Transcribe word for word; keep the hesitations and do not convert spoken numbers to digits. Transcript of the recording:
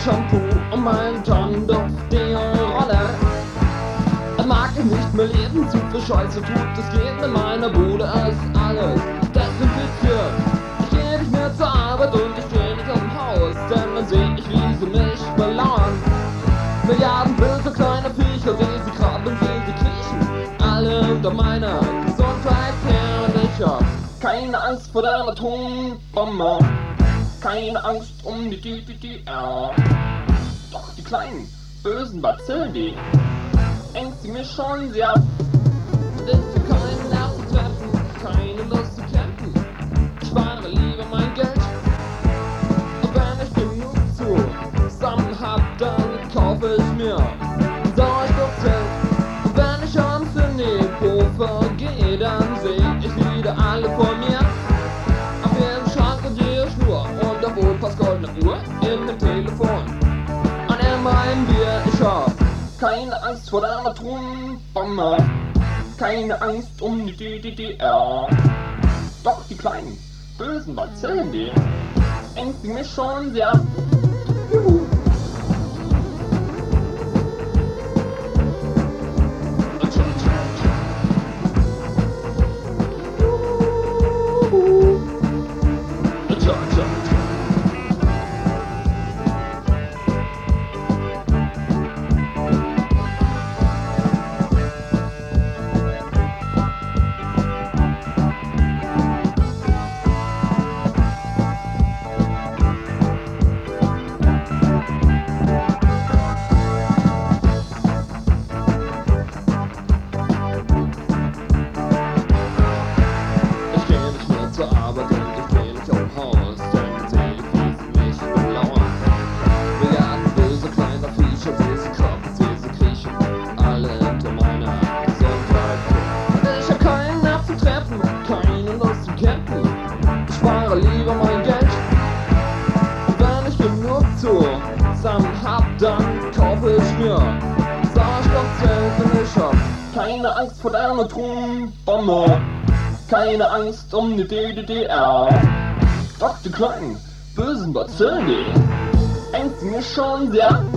Shampoo und mein Tannenduft-Deo-Roller. Mag ich nicht mehr leben, zu viel Scheiße tut es geht. In meiner Bude ist alles desinfiziert. Ich geh nicht mehr zur Arbeit und ich steh nicht am Haus, denn dann seh ich, wie sie mich belauern. Milliarden böse kleine Viecher, seh sie krabbeln, seh sie kriechen, alle unter meiner Gesundheit her. Und ich hab keine Angst vor der Atombombe, keine Angst um die die die die äh. Doch die kleinen bösen Bazillen, die ängstigen mich schon sehr. Es gibt keinen Nerv zu treffen, keine Lust zu kämpfen. Ich spare lieber mein Geld. Und wenn ich genug zusammen hab, dann kaufe ich mir ein Sauerstoffzelt. Und wenn ich abends in die Hofe gehe, dann seh ich wieder alle vor mir. Auf jedem Schrank und jeder Schnur und der Opas goldene Uhr in dem Telefon. Und immer ein Bier, ich hab keine Angst vor der Atombombe, keine Angst um die D D D R. Doch die kleinen, bösen Bazillen, die ängstigen mich schon sehr. Juhu. Lieber mein Geld. Und wenn ich genug zusammen hab, dann kaufe ich mir Sauerstoffzelt. Und ich hab keine Angst vor der Atombombe, keine Angst um die D D D R. Doch die kleinen bösen Bazillen, die ängstigen mich schon sehr.